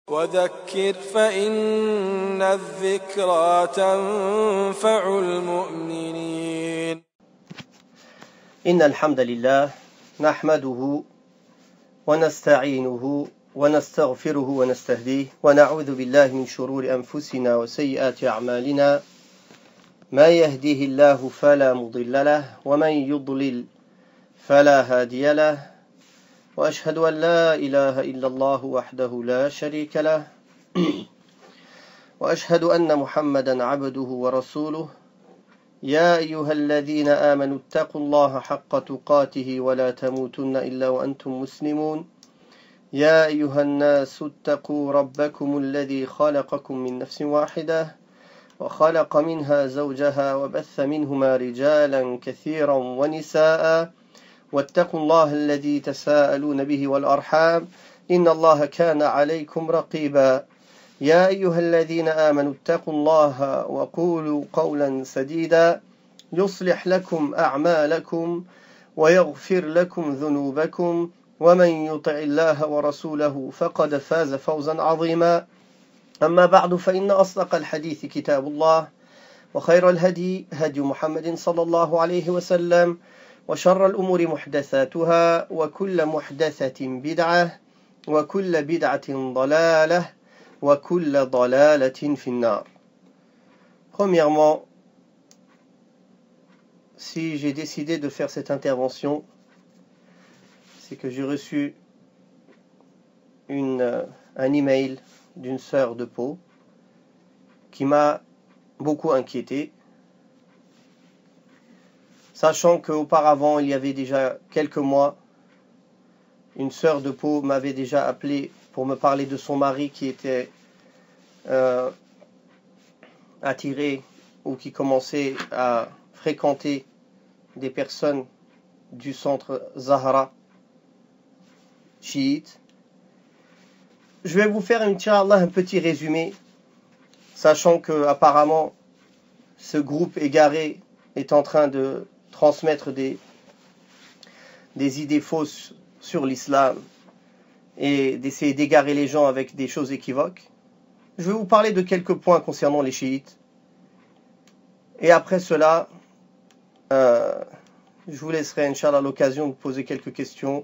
وذكر فإن الذكرى تنفع المؤمنين. إن الحمد لله نحمده ونستعينه ونستغفره ونستهديه ونعوذ بالله من شرور أنفسنا وسيئات أعمالنا ما يهديه الله فلا مضل له ومن يضلل فلا هادي له وأشهد أن لا إله إلا الله وحده لا شريك له وأشهد أن محمدا عبده ورسوله يا أيها الذين آمنوا اتقوا الله حق تقاته ولا تموتن إلا وأنتم مسلمون يا أيها الناس اتقوا ربكم الذي خلقكم من نفس واحدة وخلق منها زوجها وبث منهما رجالا كثيرا ونساء واتقوا الله الذي تساءلون به والأرحام إن الله كان عليكم رقيبا يا أيها الذين آمنوا اتقوا الله وقولوا قولا سديدا يصلح لكم أعمالكم ويغفر لكم ذنوبكم ومن يطع الله ورسوله فقد فاز فوزا عظيما أما بعد فإن أصدق الحديث كتاب الله وخير الهدي هدي محمد صلى الله عليه وسلم وشر الأمور محدثاتها وكل محدثة بدعة وكل بدعة ضلالة وكل ضلالة في النار. Premièrement, si j'ai décidé de faire cette intervention, c'est que j'ai reçu un email d'une sœur de Pau qui m'a beaucoup inquiété, sachant qu'auparavant, il y avait déjà quelques mois, une sœur de Pau m'avait déjà appelé pour me parler de son mari qui était attiré ou qui commençait à fréquenter des personnes du centre Zahra chiite. Je vais vous faire, inch'Allah, un petit résumé, sachant que apparemment ce groupe égaré est en train de transmettre des idées fausses sur l'islam et d'essayer d'égarer les gens avec des choses équivoques. Je vais vous parler de quelques points concernant les chiites. Et après cela, je vous laisserai, inch'Allah, l'occasion de poser quelques questions.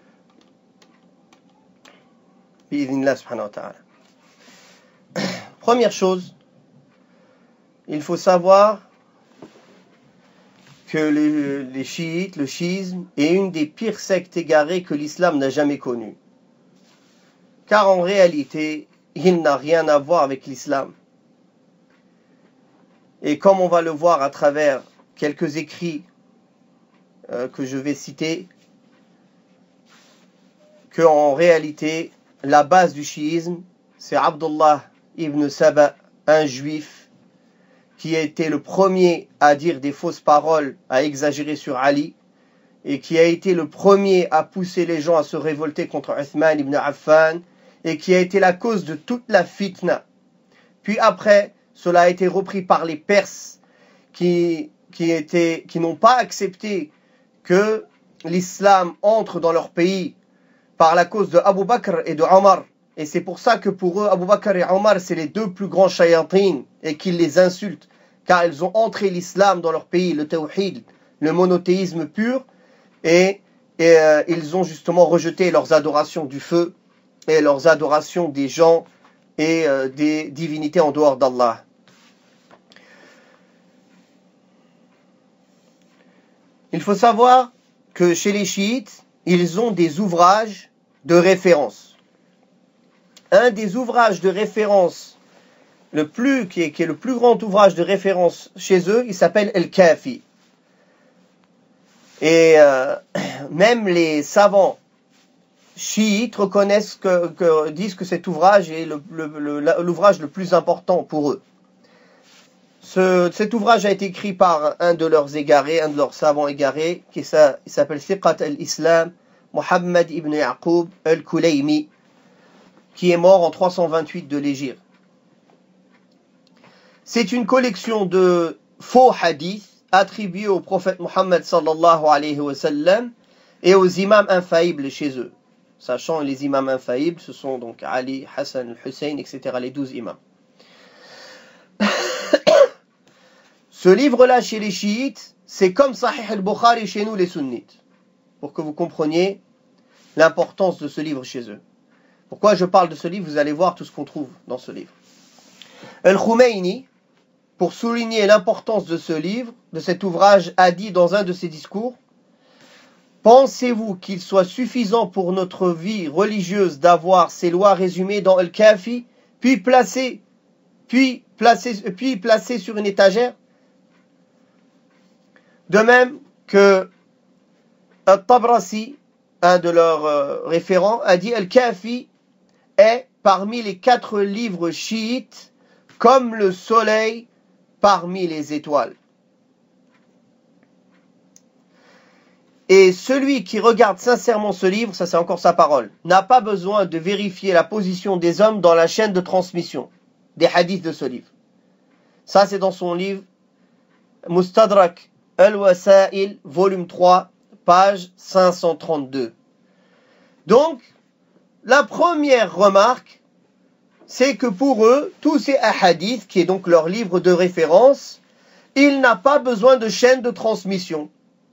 Première chose, il faut savoir que les chiites, le chiisme, est une des pires sectes égarées que l'islam n'a jamais connues. Car en réalité, il n'a rien à voir avec l'islam. Et comme on va le voir à travers quelques écrits que je vais citer, qu'en réalité, la base du chiisme, c'est Abdullah ibn Saba, un juif, qui a été le premier à dire des fausses paroles, à exagérer sur Ali, et qui a été le premier à pousser les gens à se révolter contre Uthman ibn Affan, et qui a été la cause de toute la fitna. Puis après, cela a été repris par les Perses, qui n'ont pas accepté que l'islam entre dans leur pays par la cause de Abu Bakr et de Omar. Et c'est pour ça que pour eux, Abu Bakr et Omar, c'est les deux plus grands shayatines, et qu'ils les insultent, car ils ont entré l'islam dans leur pays, le tawhid, le monothéisme pur, et ils ont justement rejeté leurs adorations du feu, et leurs adorations des gens et des divinités en dehors d'Allah. Il faut savoir que chez les chiites, ils ont des ouvrages de référence. Un des ouvrages de référence qui est le plus grand ouvrage de référence chez eux, il s'appelle El-Kafi. Et même les savants chiites reconnaissent disent que cet ouvrage est l'ouvrage le plus important pour eux. Cet ouvrage a été écrit par un de leurs savants égarés, il s'appelle Thiqat al-Islam, Muhammad ibn Yaqub al-Kulaymi, qui est mort en 328 de l'Hégire. C'est une collection de faux hadiths attribués au prophète Muhammad sallallahu alayhi wa sallam et aux imams infaillibles chez eux. sachant les imams infaillibles, ce sont donc Ali, Hassan, Hussein, etc., les 12 imams. Ce livre-là, chez les chiites, c'est comme Sahih al-Bukhari chez nous, les sunnites. Pour que vous compreniez l'importance de ce livre chez eux. Pourquoi je parle de ce livre? Vous allez voir tout ce qu'on trouve dans ce livre. Al-Khomeini, pour souligner l'importance de ce livre, de cet ouvrage, a dit dans un de ses discours: pensez-vous qu'il soit suffisant pour notre vie religieuse d'avoir ces lois résumées dans Al-Kafi, puis placées sur une étagère? De même que Al-Tabrasi, un de leurs référents, a dit: Al-Kafi est parmi les 4 livres chiites comme le soleil parmi les étoiles. Et celui qui regarde sincèrement ce livre, ça c'est encore sa parole, n'a pas besoin de vérifier la position des hommes dans la chaîne de transmission des hadiths de ce livre. Ça c'est dans son livre Mustadrak al-Wasa'il, volume 3, page 532. Donc, la première remarque, c'est que pour eux, tous ces hadiths, qui est donc leur livre de référence, il n'a pas besoin de chaîne de transmission.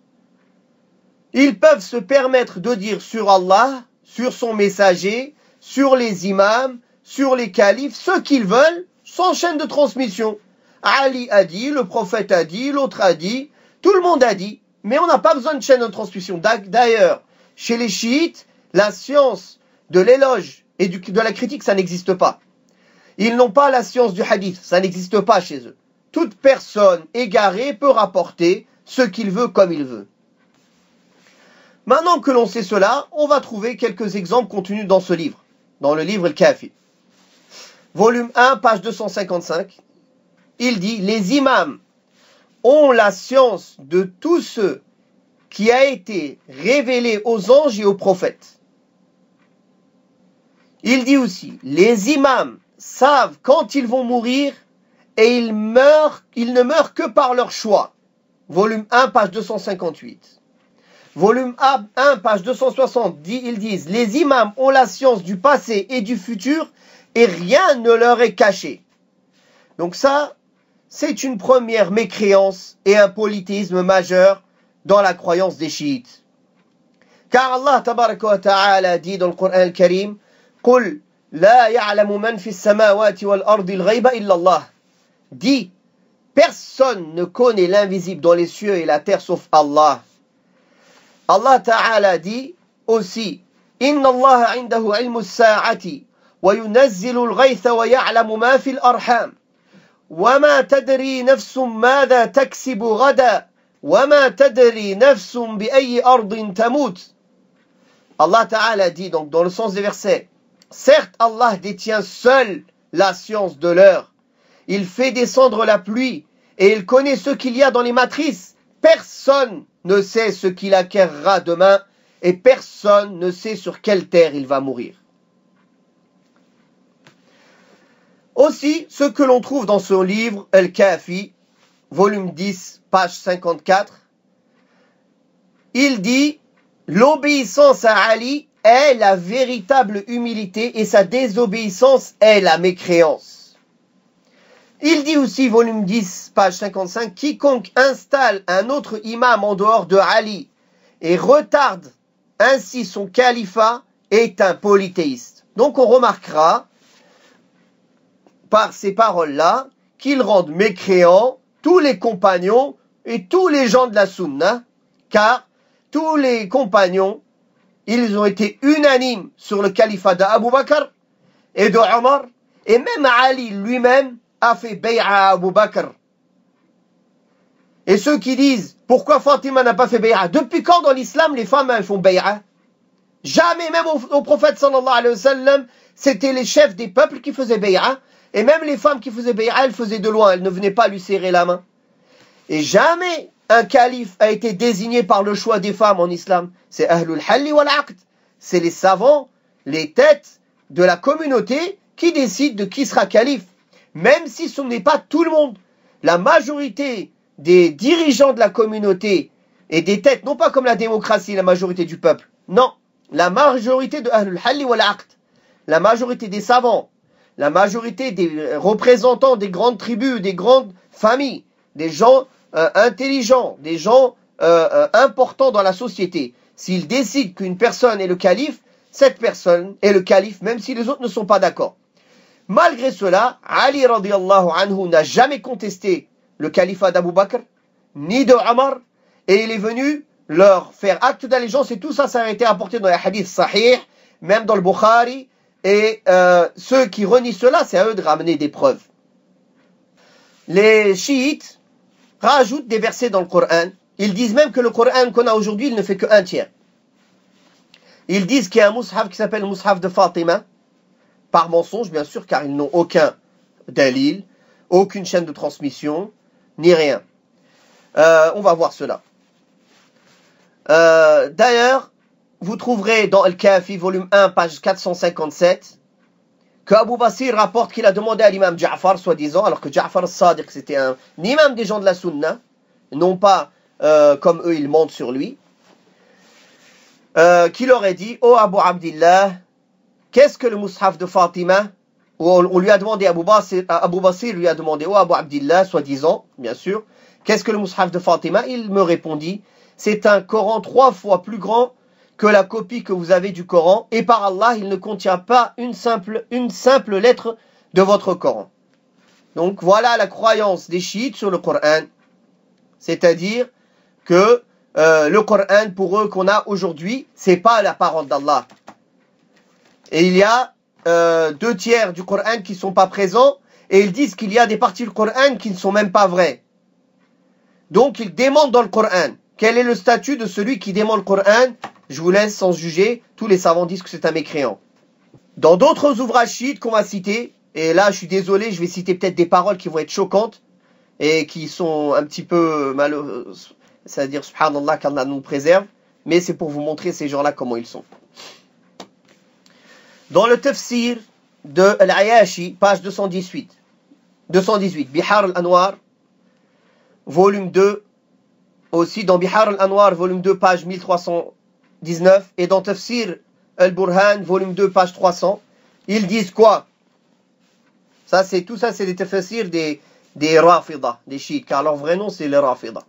Ils peuvent se permettre de dire sur Allah, sur son messager, sur les imams, sur les califes, ce qu'ils veulent, sans chaîne de transmission. Ali a dit, le prophète a dit, l'autre a dit, tout le monde a dit, mais on n'a pas besoin de chaîne de transmission. D'ailleurs, chez les chiites, la science de l'éloge et de la critique, ça n'existe pas. Ils n'ont pas la science du hadith, ça n'existe pas chez eux. Toute personne égarée peut rapporter ce qu'il veut comme il veut. Maintenant que l'on sait cela, on va trouver quelques exemples contenus dans ce livre, dans le livre Al-Kafi. Volume 1, page 255, il dit: les imams ont la science de tout ce qui a été révélé aux anges et aux prophètes. Il dit aussi: les imams savent quand ils vont mourir et ils ne meurent que par leur choix. Volume 1, page 258. Volume 1, page 260, ils disent: les imams ont la science du passé et du futur et rien ne leur est caché. Donc ça, c'est une première mécréance et un polythéisme majeur dans la croyance des chiites. Car Allah tabaraka wa ta'ala dit dans le Coran al-Karim: قُلْ لَا يَعْلَمُ مَنْ فِي السَّمَاوَاتِ وَالْأَرْضِ الْغَيْبَ إِلَّا اللَّهِ. Dit: personne ne connaît l'invisible dans les cieux et la terre sauf Allah. Allah Ta'ala dit aussi: Inna Allah indahu ilmu as-sa'ati wa yunazzilu al-ghaytha wa ya'lamu ma fi al-arham wa ma tadri nafsun madha taksibu ghada wa ma tadri nafsun bi ayyi ardin tamut. Allah Ta'ala dit donc dans le sens des versets: certes Allah détient seul la science de l'heure. Il fait descendre la pluie et il connaît ce qu'il y a dans les matrices. Personne ne sait ce qu'il acquérera demain et personne ne sait sur quelle terre il va mourir. Aussi, ce que l'on trouve dans ce livre, Al-Kafi, volume 10, page 54, il dit: l'obéissance à Ali est la véritable humilité et sa désobéissance est la mécréance. Il dit aussi, volume 10, page 55, quiconque installe un autre imam en dehors de Ali et retarde ainsi son califat est un polythéiste. Donc on remarquera par ces paroles-là qu'ils rendent mécréants tous les compagnons et tous les gens de la Sunna, car tous les compagnons, ils ont été unanimes sur le califat d'Abu Bakr et de Omar, et même Ali lui-même a fait bay'a à Abu Bakr. Et ceux qui disent: pourquoi Fatima n'a pas fait bay'a? Depuis quand dans l'islam les femmes elles font bay'a? Jamais, même au prophète sallallahu alayhi wa sallam, c'était les chefs des peuples qui faisaient bay'a. Et même les femmes qui faisaient bay'a, elles faisaient de loin, elles ne venaient pas lui serrer la main. Et jamais un calife a été désigné par le choix des femmes en islam. C'est Ahlul Halli wal Aqd. C'est les savants, les têtes de la communauté qui décident de qui sera calife. Même si ce n'est pas tout le monde. La majorité des dirigeants de la communauté et des têtes, non pas comme la démocratie, la majorité du peuple. Non, la majorité de Ahlul Halli wal Aqd, la majorité des savants, la majorité des représentants des grandes tribus, des grandes familles, des gens intelligents, des gens importants dans la société, s'ils décident qu'une personne est le calife, cette personne est le calife, même si les autres ne sont pas d'accord. Malgré cela, Ali radiallahu anhu n'a jamais contesté le califat d'Abu Bakr, ni de Omar, et il est venu leur faire acte d'allégeance, et tout ça, ça a été apporté dans les hadiths sahih, même dans le Bukhari, et ceux qui renient cela, c'est à eux de ramener des preuves. Les chiites rajoutent des versets dans le Coran. Ils disent même que le Coran qu'on a aujourd'hui, il ne fait qu'un tiers. Ils disent qu'il y a un mushaf qui s'appelle le mushaf de Fatima, par mensonge bien sûr, car ils n'ont aucun dalil, aucune chaîne de transmission, ni rien. On va voir cela. D'ailleurs, vous trouverez dans Al-Kafi, volume 1, page 457, que Abu Basir rapporte qu'il a demandé à l'imam Ja'far, soi-disant, alors que Ja'far al-Sadiq, c'était un imam des gens de la Sunna, non pas comme eux, ils mentent sur lui, qu'il aurait dit, oh Abu Abdillah, qu'est-ce que le mushaf de Fatima? On lui a demandé, Abu Basir lui a demandé, oh Abu Abdillah, soi-disant, bien sûr, qu'est-ce que le mushaf de Fatima? Il me répondit, c'est un Coran 3 fois plus grand que la copie que vous avez du Coran, et par Allah, il ne contient pas une simple lettre de votre Coran. Donc voilà la croyance des chiites sur le Coran, c'est-à-dire que le Coran pour eux qu'on a aujourd'hui, c'est pas la parole d'Allah. Et il y a 2 tiers du Coran qui ne sont pas présents, et ils disent qu'il y a des parties du Coran qui ne sont même pas vraies. Donc ils démentent dans le Coran. Quel est le statut de celui qui dément le Coran? Je vous laisse sans juger. Tous les savants disent que c'est un mécréant. Dans d'autres ouvrages chiites qu'on va citer, et là je suis désolé, je vais citer peut-être des paroles qui vont être choquantes et qui sont un petit peu malheureuses, c'est-à-dire subhanallah qu'Allah nous préserve, mais c'est pour vous montrer ces gens-là comment ils sont. Dans le tafsir de Al-Ayashi, page 218, Bihar al-Anwar, volume 2, aussi dans Bihar al-Anwar, volume 2, page 1319, et dans Tafsir al-Burhan, volume 2, page 300, ils disent quoi? Tout ça, c'est des tafsirs des Rafida, des chiites, car leur vrai nom, c'est les Rafida.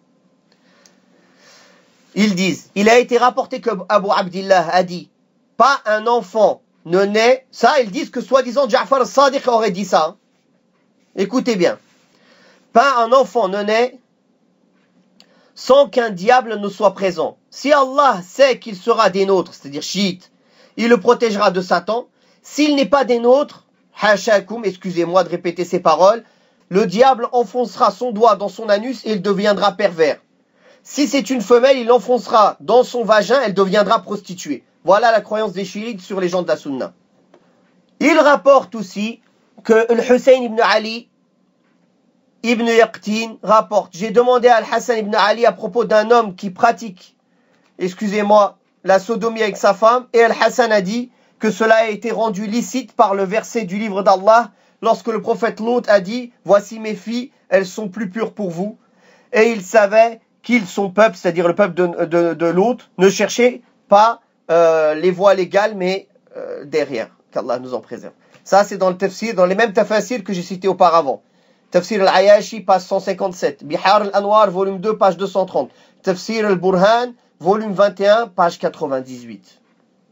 Ils disent, il a été rapporté que Abu Abdillah a dit, pas un enfant ne naît, ça, ils disent que soi-disant Ja'far al-Sadiq aurait dit ça. Écoutez bien, pas un enfant ne naît sans qu'un diable ne soit présent. Si Allah sait qu'il sera des nôtres, c'est-à-dire chiite, il le protégera de Satan. S'il n'est pas des nôtres, hashakum, excusez-moi de répéter ces paroles, le diable enfoncera son doigt dans son anus et il deviendra pervers. Si c'est une femelle, il l'enfoncera dans son vagin, elle deviendra prostituée. Voilà la croyance des chiites sur les gens de la Sunna. Il rapporte aussi que le Hussein ibn Ali Ibn Yaqtin rapporte, j'ai demandé à Al-Hassan ibn Ali à propos d'un homme qui pratique, excusez-moi, la sodomie avec sa femme, et Al-Hassan a dit que cela a été rendu licite par le verset du livre d'Allah, lorsque le prophète Lot a dit, voici mes filles, elles sont plus pures pour vous, et il savait qu'il, son peuple, c'est-à-dire le peuple de Lot, ne cherchait pas les voies légales, mais derrière, qu'Allah nous en préserve. Ça, c'est dans le tafsir, dans les mêmes tafsirs que j'ai cités auparavant. Tafsir al-Ayashi, page 157. Bihar al-Anwar, volume 2, page 230. Tafsir al-Burhan, volume 21, page 98.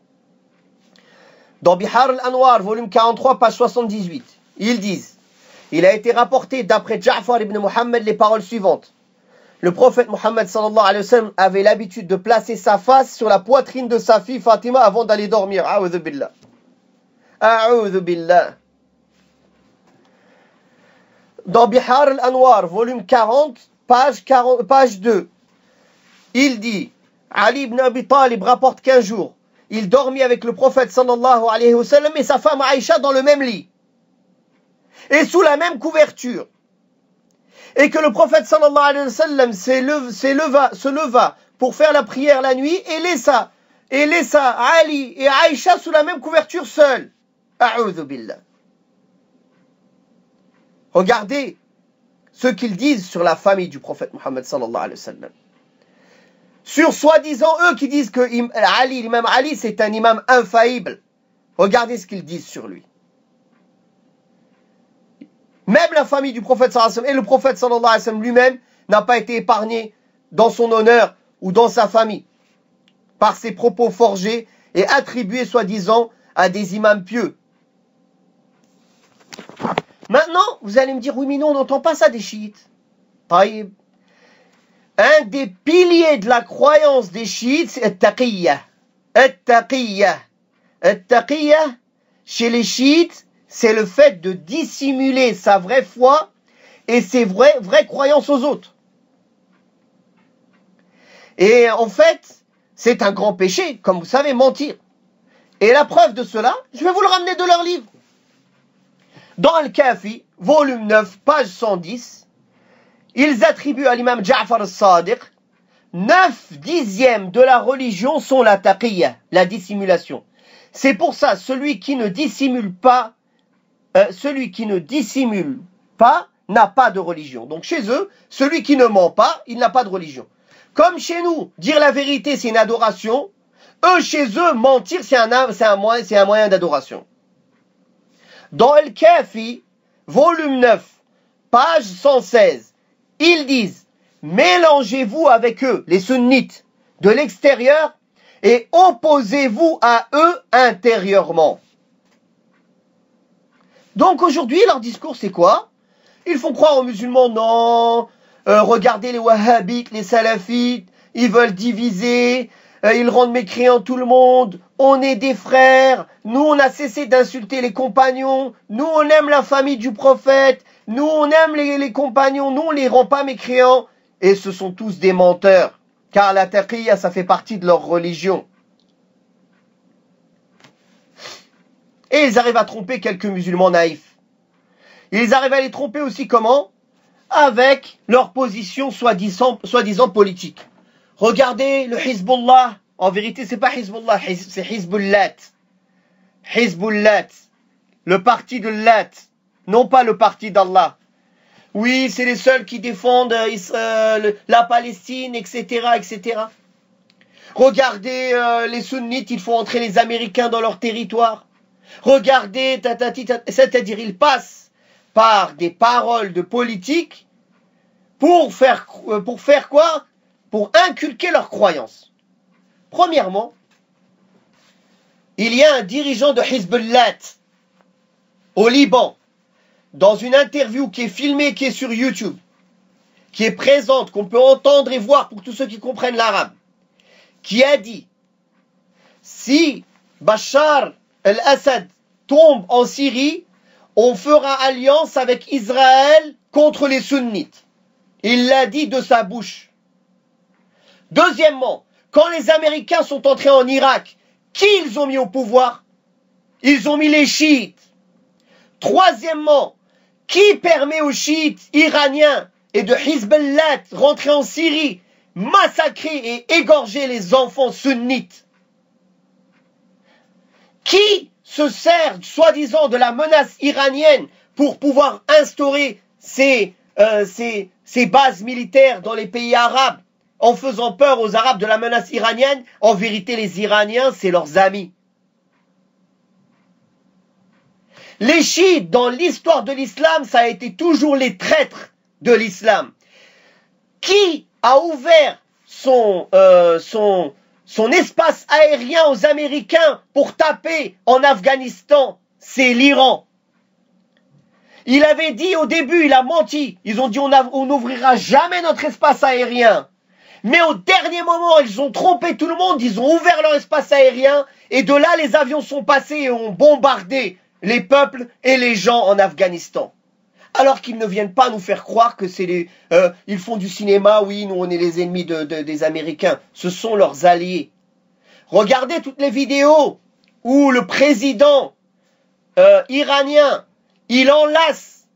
Dans Bihar al-Anwar, volume 43, page 78, ils disent, il a été rapporté d'après Ja'far ibn Muhammad les paroles suivantes. Le prophète Muhammad sallallahu alayhi wa sallam avait l'habitude de placer sa face sur la poitrine de sa fille Fatima avant d'aller dormir. A'udhu billah. A'udhu billah. Dans Bihar al-Anwar, volume 40, page 2, il dit, Ali ibn Abi Talib rapporte qu'un jour, il dormit avec le prophète sallallahu alayhi wa sallam et sa femme Aïcha dans le même lit, et sous la même couverture, et que le prophète sallallahu alayhi wa sallam se leva pour faire la prière la nuit et laissa Ali et Aïcha sous la même couverture seuls. A'udhu billah. Regardez ce qu'ils disent sur la famille du prophète Muhammad sallallahu alayhi wa sallam. sur soi-disant eux qui disent que l'imam Ali, c'est un imam infaillible. Regardez ce qu'ils disent sur lui. Même la famille du prophète sallallahu alayhi wa sallam et le prophète sallallahu alayhi wa sallam lui-même n'a pas été épargné dans son honneur ou dans sa famille par ses propos forgés et attribués soi-disant à des imams pieux. Maintenant, vous allez me dire, oui mais non, on n'entend pas ça des chiites. Taïb. Un des piliers de la croyance des chiites, c'est at-taqiyya. At-taqiyya. At-taqiyya, chez les chiites, c'est le fait de dissimuler sa vraie foi et ses vraies croyances aux autres. Et en fait, c'est un grand péché, comme vous savez, mentir. Et la preuve de cela, je vais vous le ramener de leur livre. Dans Al-Kafi, volume 9, page 110, ils attribuent à l'imam Ja'far al-Sadiq 9/10 de la religion sont la taqiyya, la dissimulation. C'est pour ça, celui qui ne dissimule pas n'a pas de religion. Donc chez eux, celui qui ne ment pas, il n'a pas de religion. Comme chez nous, dire la vérité, c'est une adoration. Eux, chez eux, mentir, c'est un moyen d'adoration. Dans Al-Kafi, volume 9, page 116, ils disent, mélangez-vous avec eux, les sunnites, de l'extérieur, et opposez-vous à eux intérieurement. Donc aujourd'hui, leur discours, c'est quoi? Ils font croire aux musulmans, non, regardez les wahhabites, les salafites, ils veulent diviser, ils rendent mécréants tout le monde, on est des frères, nous on a cessé d'insulter les compagnons, nous on aime la famille du prophète, nous on aime les compagnons, nous on les rend pas mécréants, et ce sont tous des menteurs, car la taqiyya ça fait partie de leur religion. Et ils arrivent à tromper quelques musulmans naïfs. Ils arrivent à les tromper aussi comment? Avec leur position soi-disant politique. Regardez le Hizbullah. En vérité, c'est pas Hizbullah, c'est Hizbullat. Hizbullat. Le parti de Lat. Non pas le parti d'Allah. Oui, c'est les seuls qui défendent la Palestine, etc., etc. Regardez les sunnites, ils font entrer les Américains dans leur territoire. Regardez, c'est-à-dire ils passent par des paroles de politique pour faire quoi? Pour inculquer leurs croyances. Premièrement, il y a un dirigeant de Hizbullah au Liban, dans une interview qui est filmée, qui est sur YouTube, qui est présente, qu'on peut entendre et voir pour tous ceux qui comprennent l'arabe, qui a dit, si Bachar al-Assad tombe en Syrie, on fera alliance avec Israël contre les sunnites. Il l'a dit de sa bouche. Deuxièmement, quand les Américains sont entrés en Irak, qui ils ont mis au pouvoir? Ils ont mis les chiites. Troisièmement, qui permet aux chiites iraniens et de Hizbullah rentrer en Syrie, massacrer et égorger les enfants sunnites? Qui se sert soi-disant de la menace iranienne pour pouvoir instaurer ces bases militaires dans les pays arabes en faisant peur aux Arabes de la menace iranienne? En vérité, les Iraniens, c'est leurs amis. Les chiites, dans l'histoire de l'islam, ça a été toujours les traîtres de l'islam. Qui a ouvert son espace aérien aux Américains pour taper en Afghanistan? C'est l'Iran. Il avait dit au début, il a menti. Ils ont dit on n'ouvrira jamais notre espace aérien. Mais au dernier moment, ils ont trompé tout le monde. Ils ont ouvert leur espace aérien. Et de là, les avions sont passés et ont bombardé les peuples et les gens en Afghanistan. Alors qu'ils ne viennent pas nous faire croire que c'est ils font du cinéma, oui, nous on est les ennemis des Américains. Ce sont leurs alliés. Regardez toutes les vidéos où le président iranien, il enlace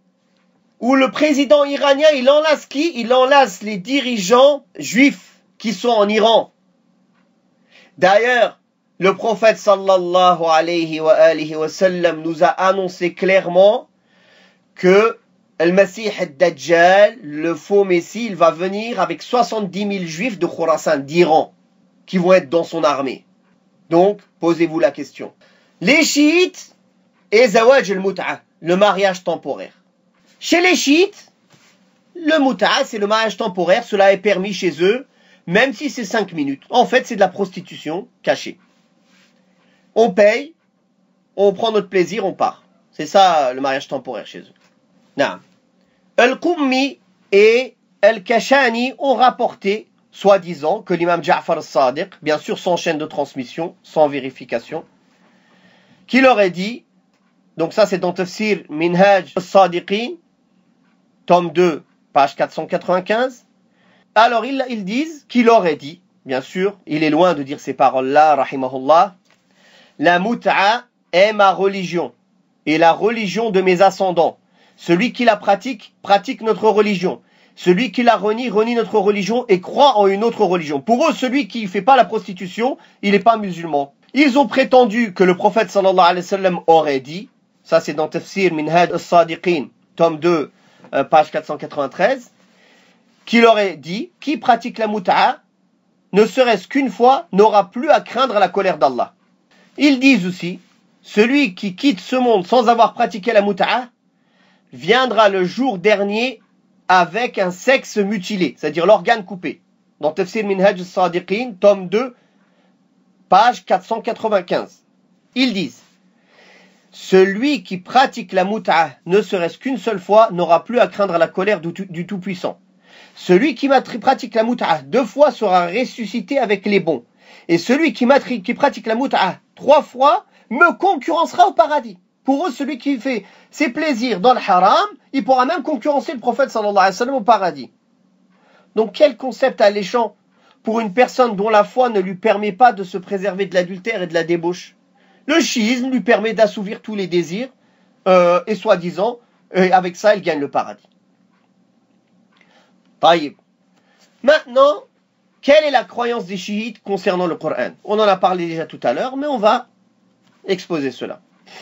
qui? Il enlace les dirigeants juifs qui sont en Iran. D'ailleurs, le prophète sallallahu alayhi wa sallam nous a annoncé clairement que Al-Masih al-Dajjal, le faux Messie, il va venir avec 70 000 juifs de Khurasan, d'Iran, qui vont être dans son armée. Donc, posez-vous la question. Les chiites et Zawaj al-Mut'a, le mariage temporaire. Chez les chiites, le Mut'a, c'est le mariage temporaire, cela est permis chez eux, même si c'est 5 minutes. En fait, c'est de la prostitution cachée. On paye, on prend notre plaisir, on part. C'est ça le mariage temporaire chez eux. Non. Al-Qummi et Al-Kashani ont rapporté, soi-disant, que l'imam Ja'far al-Sadiq, bien sûr sans chaîne de transmission, sans vérification, qu'il aurait dit, donc ça c'est dans Tafsir Minhaj al-Sadiqin, tome 2, page 495, alors ils disent qu'il aurait dit, bien sûr, il est loin de dire ces paroles-là, rahimahullah, la mut'a est ma religion, et la religion de mes ascendants. Celui qui la pratique, pratique notre religion. Celui qui la renie, renie notre religion et croit en une autre religion. Pour eux, celui qui ne fait pas la prostitution, il n'est pas musulman. Ils ont prétendu que le prophète sallallahu alayhi wa sallam aurait dit, ça c'est dans Tafsir Minhaj al-Sadiqin, tome 2, page 493, qu'il aurait dit, qui pratique la mut'a, ne serait-ce qu'une fois, n'aura plus à craindre la colère d'Allah. Ils disent aussi, celui qui quitte ce monde sans avoir pratiqué la mut'a, viendra le jour dernier avec un sexe mutilé, c'est-à-dire l'organe coupé. Dans Tafsir Minhaj al-Sadiqin, tome 2, page 495. Ils disent, celui qui pratique la mut'a, ne serait-ce qu'une seule fois, n'aura plus à craindre la colère du Tout-Puissant. Celui qui pratique la mut'a 2 fois sera ressuscité avec les bons. Et celui qui pratique la mut'a 3 fois me concurrencera au paradis. Pour eux, celui qui fait ses plaisirs dans le haram, il pourra même concurrencer le prophète sallallahu alayhi wa sallam au paradis. Donc quel concept alléchant pour une personne dont la foi ne lui permet pas de se préserver de l'adultère et de la débauche. Le chiisme lui permet d'assouvir tous les désirs et soi-disant, avec ça, il gagne le paradis. Taïb. Maintenant, quelle est la croyance des chiites concernant le Coran? On en a parlé déjà tout à l'heure, mais on va exposer cela.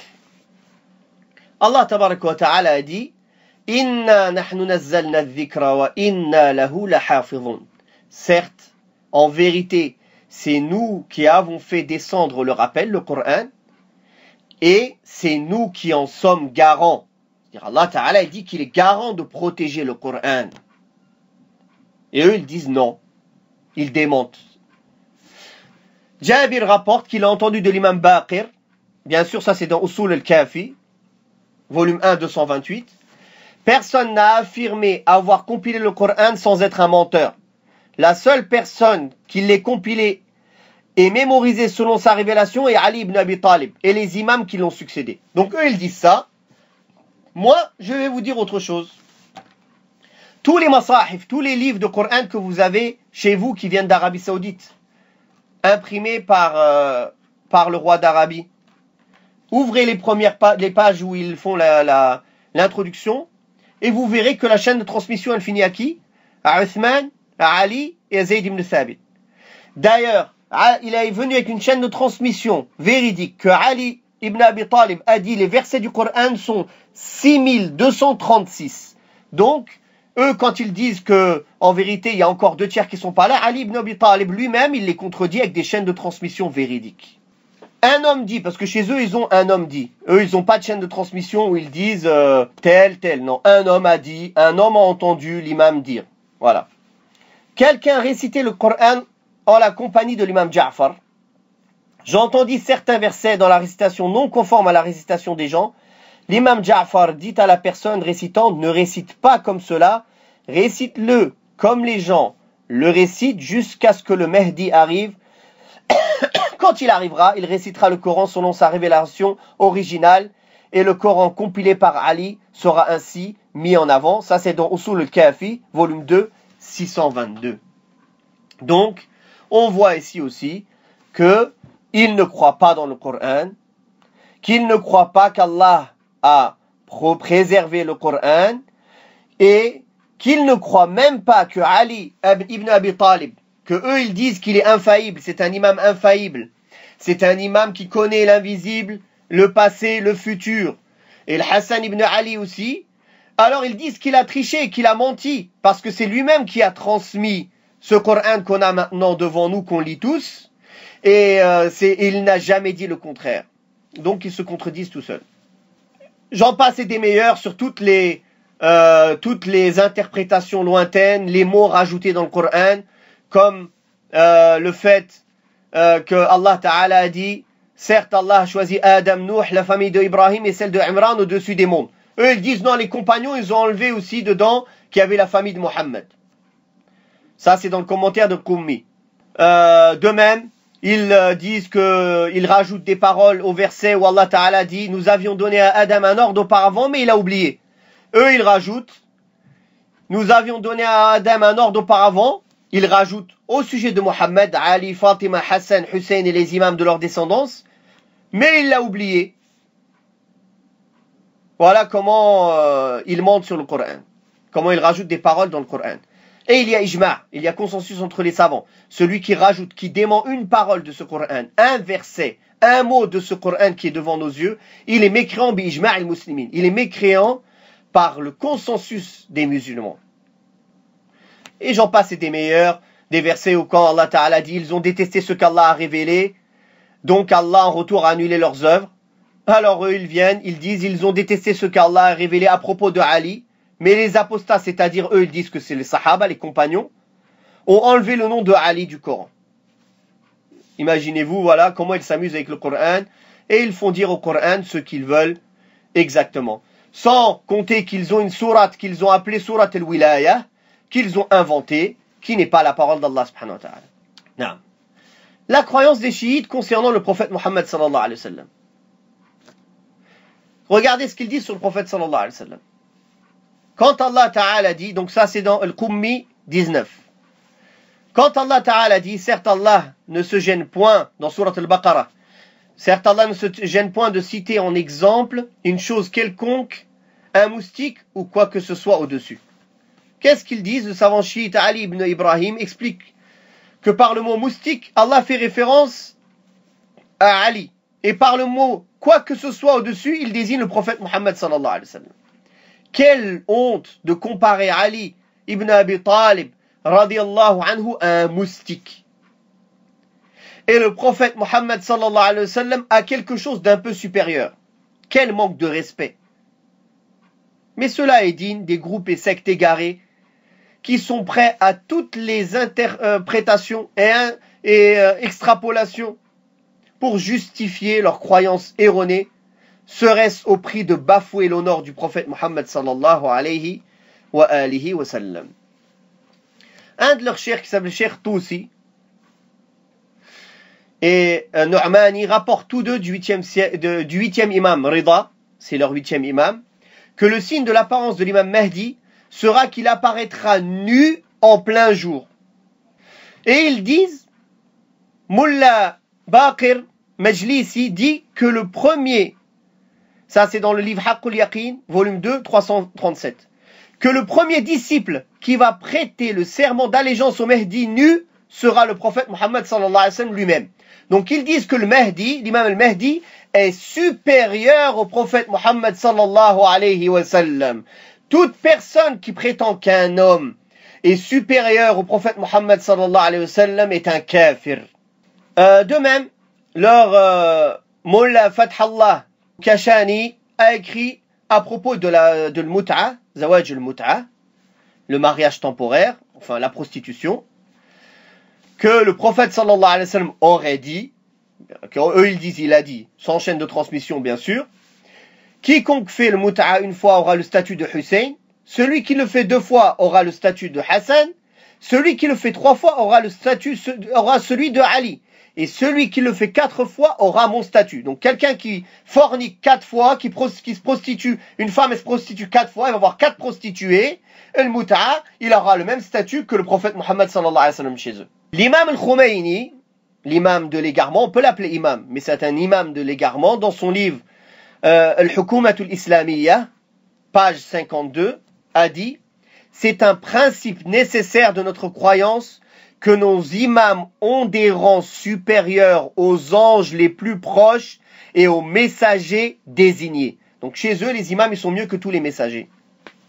Allah tabaraka wa ta'ala a dit Inna nahnu nazzalna dhikra wa inna lahu lahafidhun. Certes, en vérité, c'est nous qui avons fait descendre le rappel, le Coran, et c'est nous qui en sommes garants. C'est-à-dire Allah ta'ala dit qu'il est garant de protéger le Coran. Et eux, ils disent non. Ils démentent. Jabir rapporte qu'il a entendu de l'imam Baqir. Bien sûr, ça c'est dans Usul al-Kafi, volume 1, 228. Personne n'a affirmé avoir compilé le Coran sans être un menteur. La seule personne qui l'ait compilé et mémorisé selon sa révélation est Ali ibn Abi Talib et les imams qui l'ont succédé. Donc eux, ils disent ça. Moi, je vais vous dire autre chose. Tous les masahif, tous les livres de Coran que vous avez chez vous qui viennent d'Arabie Saoudite, imprimés par le roi d'Arabie, ouvrez les pages où ils font l'introduction et vous verrez que la chaîne de transmission elle finit à qui? À Uthman, à Ali et à Zayd ibn Thabit. D'ailleurs, il est venu avec une chaîne de transmission véridique que Ali ibn Abi Talib a dit les versets du Coran sont 6236. Donc, eux, quand ils disent que, en vérité, il y a encore 2 tiers qui sont pas là, Ali ibn Abi Talib lui-même, il les contredit avec des chaînes de transmission véridiques. Un homme dit, parce que chez eux, ils ont un homme dit. Eux, ils n'ont pas de chaîne de transmission où ils disent tel. Non, un homme a dit, un homme a entendu l'imam dire. Voilà. Quelqu'un récitait le Coran en la compagnie de l'imam Ja'far. J'entendis certains versets dans la récitation non conforme à la récitation des gens. L'imam Ja'far dit à la personne récitant, ne récite pas comme cela, récite-le comme les gens le récitent jusqu'à ce que le Mahdi arrive. Quand il arrivera, il récitera le Coran selon sa révélation originale et le Coran compilé par Ali sera ainsi mis en avant. Ça c'est dans Usul al-Kafi, volume 2, 622. Donc, on voit ici aussi qu'il ne croit pas dans le Coran, qu'il ne croit pas qu'Allah a préservé le Coran et qu'il ne croit même pas que Ali ibn Abi Talib, que eux ils disent qu'il est infaillible, c'est un imam infaillible, c'est un imam qui connaît l'invisible, le passé, le futur. Et le Hassan ibn Ali aussi alors ils disent qu'il a triché, qu'il a menti, parce que c'est lui-même qui a transmis ce Coran qu'on a maintenant devant nous, qu'on lit tous, et il n'a jamais dit le contraire. Donc ils se contredisent tout seuls. J'en passe et des meilleurs sur toutes les interprétations lointaines, les mots rajoutés dans le Coran, comme le fait que Allah Ta'ala a dit, certes Allah a choisi Adam, Nuh, la famille de Ibrahim et celle de Imran au-dessus des mondes. Eux ils disent non, les compagnons ils ont enlevé aussi dedans qu'il y avait la famille de Mohammed. Ça c'est dans le commentaire de Qummi. De même, ils disent qu'ils rajoutent des paroles au verset où Allah Ta'ala dit « Nous avions donné à Adam un ordre auparavant, mais il a oublié. » Eux, ils rajoutent « Nous avions donné à Adam un ordre auparavant. » Ils rajoutent au sujet de Mohammed, Ali, Fatima, Hassan, Hussein et les imams de leur descendance, mais il l'a oublié. Voilà comment ils mentent sur le Coran. Comment ils rajoutent des paroles dans le Coran. Et il y a ijma', il y a consensus entre les savants. Celui qui rajoute, qui dément une parole de ce Coran, un verset, un mot de ce Coran qui est devant nos yeux, il est mécréant bi ijma' al-muslimin. Il est mécréant par le consensus des musulmans. Et j'en passe et des meilleurs, des versets où quand Allah Ta'ala dit, ils ont détesté ce qu'Allah a révélé, donc Allah en retour a annulé leurs œuvres. Alors eux, ils viennent, ils disent, ils ont détesté ce qu'Allah a révélé à propos de Ali. Mais les apostats, c'est-à-dire eux, ils disent que c'est les sahaba, les compagnons, ont enlevé le nom de Ali du Coran. Imaginez-vous, voilà, comment ils s'amusent avec le Coran, et ils font dire au Coran ce qu'ils veulent exactement. Sans compter qu'ils ont une sourate qu'ils ont appelée sourate al-Wilaya, qu'ils ont inventée, qui n'est pas la parole d'Allah subhanahu wa ta'ala. Non. La croyance des chiites concernant le prophète Mohammed sallallahu alayhi wa sallam. Regardez ce qu'ils disent sur le prophète sallallahu alayhi wa sallam. Quand Allah Ta'ala dit, donc ça c'est dans Al-Qummi 19. Quand Allah Ta'ala dit, certes Allah ne se gêne point, dans Surat Al-Baqarah, certes Allah ne se gêne point de citer en exemple une chose quelconque, un moustique ou quoi que ce soit au-dessus. Qu'est-ce qu'ils disent? Le savant chiite Ali ibn Ibrahim explique que par le mot moustique, Allah fait référence à Ali. Et par le mot quoi que ce soit au-dessus, il désigne le prophète Mohammed sallallahu alayhi wa sallam. Quelle honte de comparer Ali ibn Abi Talib radiyallahu anhu à un moustique. Et le prophète Mohammed sallallahu alayhi wa sallam a quelque chose d'un peu supérieur. Quel manque de respect. Mais cela est digne des groupes et sectes égarés qui sont prêts à toutes les interprétations et extrapolations pour justifier leurs croyances erronées. Serait-ce au prix de bafouer l'honneur du prophète Mohammed sallallahu alayhi wa alihi wa sallam. Un de leurs cheikhs qui s'appelle Cheikh Tousi et Nu'mani rapportent tous deux du 8e imam Rida, c'est leur 8e imam, que le signe de l'apparence de l'imam Mahdi sera qu'il apparaîtra nu en plein jour. Et ils disent, Mullah Baqir Majlisi dit que le premier, ça c'est dans le livre Haqqul Yaqin, volume 2, 337, que le premier disciple qui va prêter le serment d'allégeance au Mahdi nu sera le prophète Mohammed sallallahu alayhi wa sallam lui-même. Donc ils disent que le Mahdi, l'imam al-Mahdi, est supérieur au prophète Mohammed sallallahu alayhi wa sallam. Toute personne qui prétend qu'un homme est supérieur au prophète Mohammed sallallahu alayhi wa sallam est un kafir. De même, leur Mullah Fathallah Kashani a écrit à propos de l'mut'a, zawaj al-mut'a, le mariage temporaire, enfin la prostitution, que le prophète sallallahu alayhi wa sallam aurait dit, eux ils disent il a dit, sans chaîne de transmission bien sûr, quiconque fait le mut'a une fois aura le statut de Hussein, celui qui le fait 2 fois aura le statut de Hassan, celui qui le fait 3 fois aura celui de Ali. Et celui qui le fait 4 fois aura mon statut. Donc quelqu'un qui fornique 4 fois, qui se prostitue, une femme elle se prostitue 4 fois, elle va avoir 4 prostituées, et le mut'a, il aura le même statut que le prophète Mohammed sallallahu alayhi wa sallam chez eux. L'imam al-Khomeini, l'imam de l'égarement, on peut l'appeler imam, mais c'est un imam de l'égarement, dans son livre Al-Hukumatul Islamiyya, page 52, a dit, c'est un principe nécessaire de notre croyance que nos imams ont des rangs supérieurs aux anges les plus proches et aux messagers désignés. Donc chez eux, les imams, ils sont mieux que tous les messagers.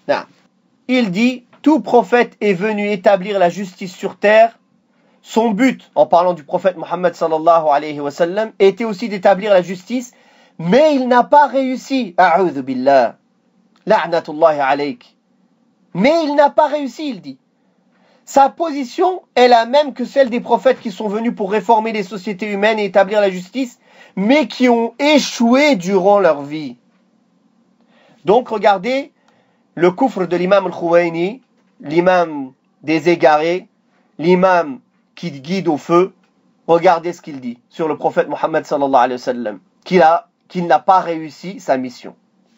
Il dit, tout prophète est venu établir la justice sur terre. Son but, en parlant du prophète Mohammed sallallahu alayhi wa sallam, était aussi d'établir la justice, mais il n'a pas réussi. A'udhu billah. La'natullahi alayk. Mais il n'a pas réussi, il dit. Sa position est la même que celle des prophètes qui sont venus pour réformer les sociétés humaines et établir la justice, mais qui ont échoué durant leur vie. Donc regardez le kufr de l'imam al-Khuwaini, l'imam des égarés, l'imam qui guide au feu. Regardez ce qu'il dit sur le prophète Mohammed sallallahu alayhi wa sallam, qu'il n'a pas réussi sa mission.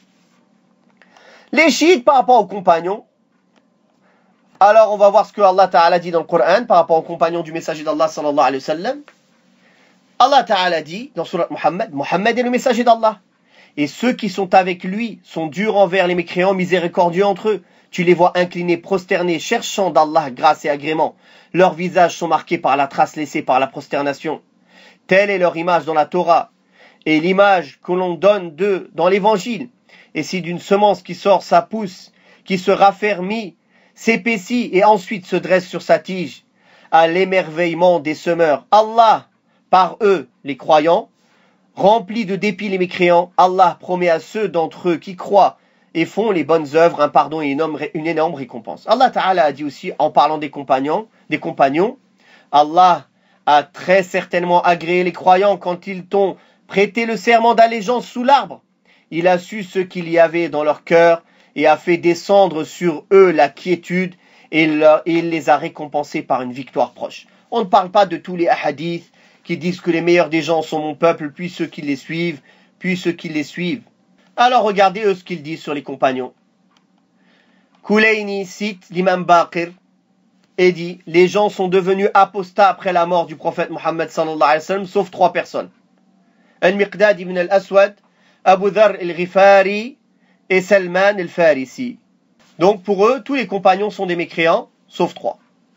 Les chiites par rapport aux compagnons, alors on va voir ce que Allah Ta'ala dit dans le Coran par rapport aux compagnons du messager d'Allah sallallahu alayhi wa sallam. Allah Ta'ala dit dans surat Muhammad, Muhammad est le messager d'Allah. Et ceux qui sont avec lui sont durs envers les mécréants, miséricordieux entre eux. Tu les vois inclinés, prosternés, cherchant d'Allah grâce et agrément. Leurs visages sont marqués par la trace laissée par la prosternation. Telle est leur image dans la Torah et l'image que l'on donne d'eux dans l'évangile. Et si d'une semence qui sort, ça pousse, qui se raffermit, s'épaissit et ensuite se dresse sur sa tige, à l'émerveillement des semeurs. Allah, par eux, les croyants, remplit de dépit les mécréants, Allah promet à ceux d'entre eux qui croient et font les bonnes œuvres un pardon et une énorme récompense. Allah Ta'ala a dit aussi, en parlant des compagnons, Allah a très certainement agréé les croyants quand ils t'ont prêté le serment d'allégeance sous l'arbre. Il a su ce qu'il y avait dans leur cœur et a fait descendre sur eux la quiétude et il les a récompensés par une victoire proche. On ne parle pas de tous les hadiths qui disent que les meilleurs des gens sont mon peuple, puis ceux qui les suivent, puis ceux qui les suivent. Alors regardez eux ce qu'ils disent sur les compagnons. Kulayni cite l'imam Baqir et dit, les gens sont devenus apostats après la mort du prophète Mohammed sallallahu alayhi wa sallam, sauf 3 personnes. Al-Miqdad ibn al-Aswad, Abu Dharr al-Ghifari et Salman al-Farisi. Donc pour eux, tous les compagnons sont des mécréants, sauf 3.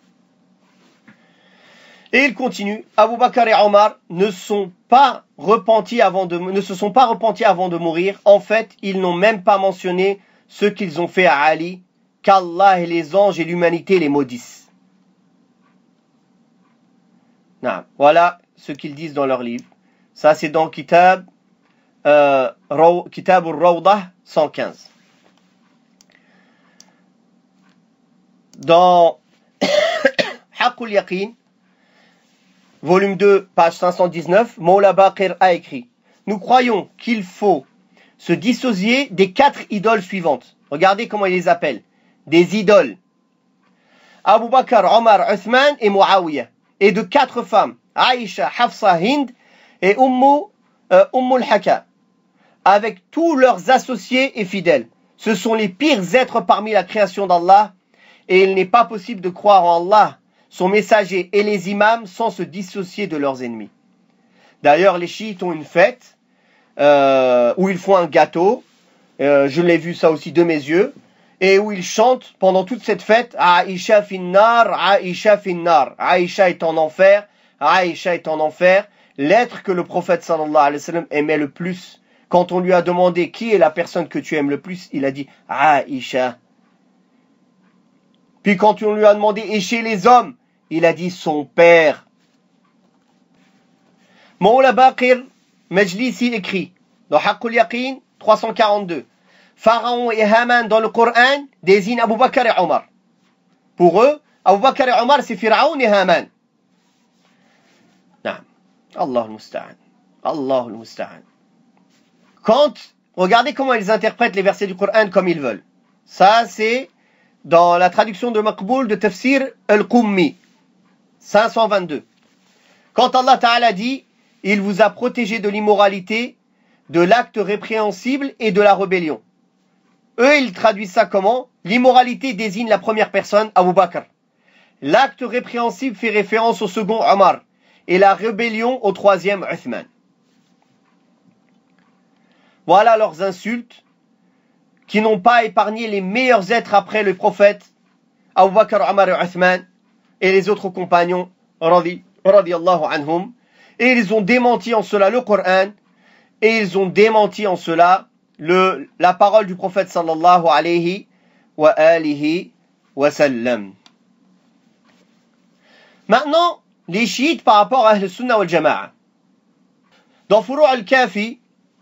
Et il continue, Abu Bakr et Omar ne se sont pas repentis avant de mourir. En fait, ils n'ont même pas mentionné ce qu'ils ont fait à Ali, qu'Allah et les anges et l'humanité les maudissent. Voilà ce qu'ils disent dans leur livre. Ça, c'est dans Kitab al-Rawdah 115. Dans Haqqul Yaqin, volume 2, page 519, Mawla Baqir a écrit, nous croyons qu'il faut se dissocier des 4 idoles suivantes. Regardez comment il les appelle. Des idoles. Abu Bakr, Omar, Uthman et Muawiyah. Et de 4 femmes. Aïcha, Hafsa, Hind et al-Haka. Avec tous leurs associés et fidèles. Ce sont les pires êtres parmi la création d'Allah. Et il n'est pas possible de croire en Allah, son messager et les imams sans se dissocier de leurs ennemis. D'ailleurs, les chiites ont une fête où ils font un gâteau. Je l'ai vu ça aussi de mes yeux. Et où ils chantent pendant toute cette fête Aïcha finnar, Aïcha finnar. Aïcha est en enfer, Aïcha est en enfer. L'être que le prophète sallallahu alayhi wa sallam aimait le plus. Quand on lui a demandé qui est la personne que tu aimes le plus, il a dit Aïcha. Puis quand on lui a demandé et chez les hommes, il a dit son père. Mawla Baqir Majlisi écrit dans Haqqul Yaqin 342. Pharaon et Haman dans le Coran désignent Abu Bakr et Omar. Pour eux, Abu Bakr et Omar c'est Pharaon et Haman. Allah al-Musta'an. Allah al-Musta'an. Regardez comment ils interprètent les versets du Coran comme ils veulent. Ça c'est dans la traduction de Maqboul de Tafsir al-Qummi 522. Quand Allah Ta'ala dit, il vous a protégé de l'immoralité, de l'acte répréhensible et de la rébellion. Eux, ils traduisent ça comment? L'immoralité désigne la première personne, Abu Bakr. L'acte répréhensible fait référence au second, Omar. Et la rébellion au troisième, Uthman. Voilà leurs insultes qui n'ont pas épargné les meilleurs êtres après le prophète, Abu Bakr, Omar et Uthman, et les autres compagnons, radiyallahu anhum. Et ils ont démenti en cela le Coran, et ils ont démenti en cela la parole du prophète sallallahu alayhi وآله وسلم. Maintenant, les chiites par rapport à Ahl Sunnah wal Jama'a. Dans Furu' al-Kafi,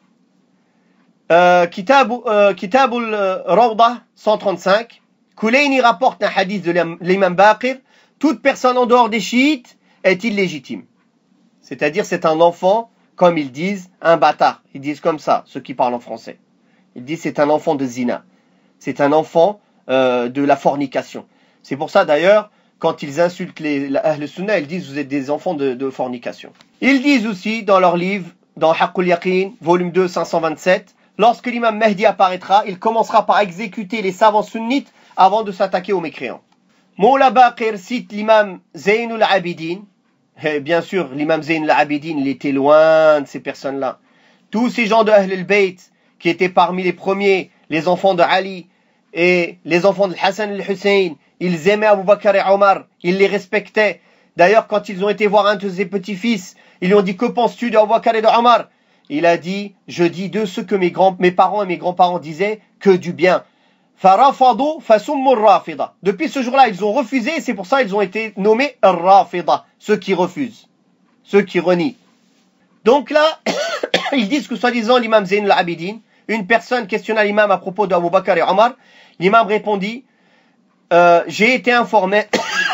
Kitab al-Rawdah 135, Kulayni rapporte un hadith de l'imam Baqir: toute personne en dehors des chiites est illégitime. C'est-à-dire c'est un enfant, comme ils disent, un bâtard. Ils disent comme ça, ceux qui parlent en français. Ils disent c'est un enfant de zina. C'est un enfant de la fornication. C'est pour ça d'ailleurs, quand ils insultent les Ahl Sunnah, ils disent vous êtes des enfants de fornication. Ils disent aussi dans leur livre, dans Haqqul Yaqin, volume 2, 527, lorsque l'imam Mahdi apparaîtra, il commencera par exécuter les savants sunnites avant de s'attaquer aux mécréants. Moula Baqir cite l'imam Zaynul Abidin. Et bien sûr, l'imam Zayn al-Abidin, il était loin de ces personnes-là. Tous ces gens de Ahl al-Bayt, qui étaient parmi les premiers, les enfants de Ali et les enfants de Hassan al-Hussein, ils aimaient Abu Bakr et Omar, ils les respectaient. D'ailleurs, quand ils ont été voir un de ses petits-fils, ils lui ont dit: que penses-tu d'Abu Bakr et de Omar? Il a dit: je dis de ce que mes parents et mes grands-parents disaient, que du bien. Farafadu fasummu rafida. Depuis ce jour-là, ils ont refusé, et c'est pour ça qu'ils ont été nommés rafida, ceux qui refusent, ceux qui renient. Donc là, ils disent que soi-disant l'imam Zayn al-Abidin, une personne questionna l'imam à propos d'Abu Bakr et Omar. L'imam répondit: j'ai été informé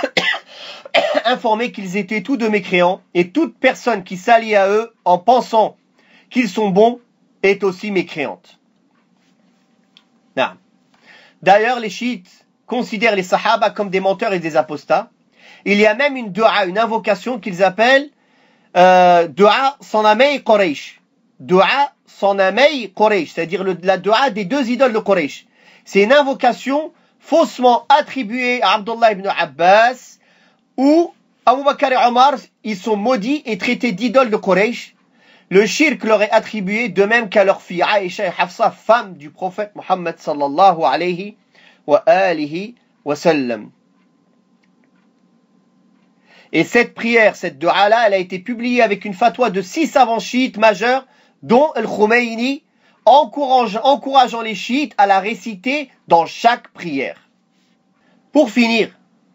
qu'ils étaient tous deux mécréants, et toute personne qui s'allie à eux en pensant qu'ils sont bons est aussi mécréante. Non. D'ailleurs, les chiites considèrent les sahaba comme des menteurs et des apostats. Il y a même une dua, une invocation qu'ils appellent dua Sanamei Quraysh. Dua Sanamei Quraysh, c'est-à-dire la dua des deux idoles de Quraysh. C'est une invocation faussement attribuée à Abdullah ibn Abbas, où Abu Bakr et Omar, ils sont maudits et traités d'idoles de Quraysh. Le shirk leur est attribué, de même qu'à leur fille Aïcha et Hafsa, femme du prophète Muhammad sallallahu alayhi wa alihi wa sallam. Et cette prière, cette dua-là, elle a été publiée avec une fatwa de 6 savants chiites majeurs, dont Al-Khumayni, encourageant les chiites à la réciter dans chaque prière. Pour finir,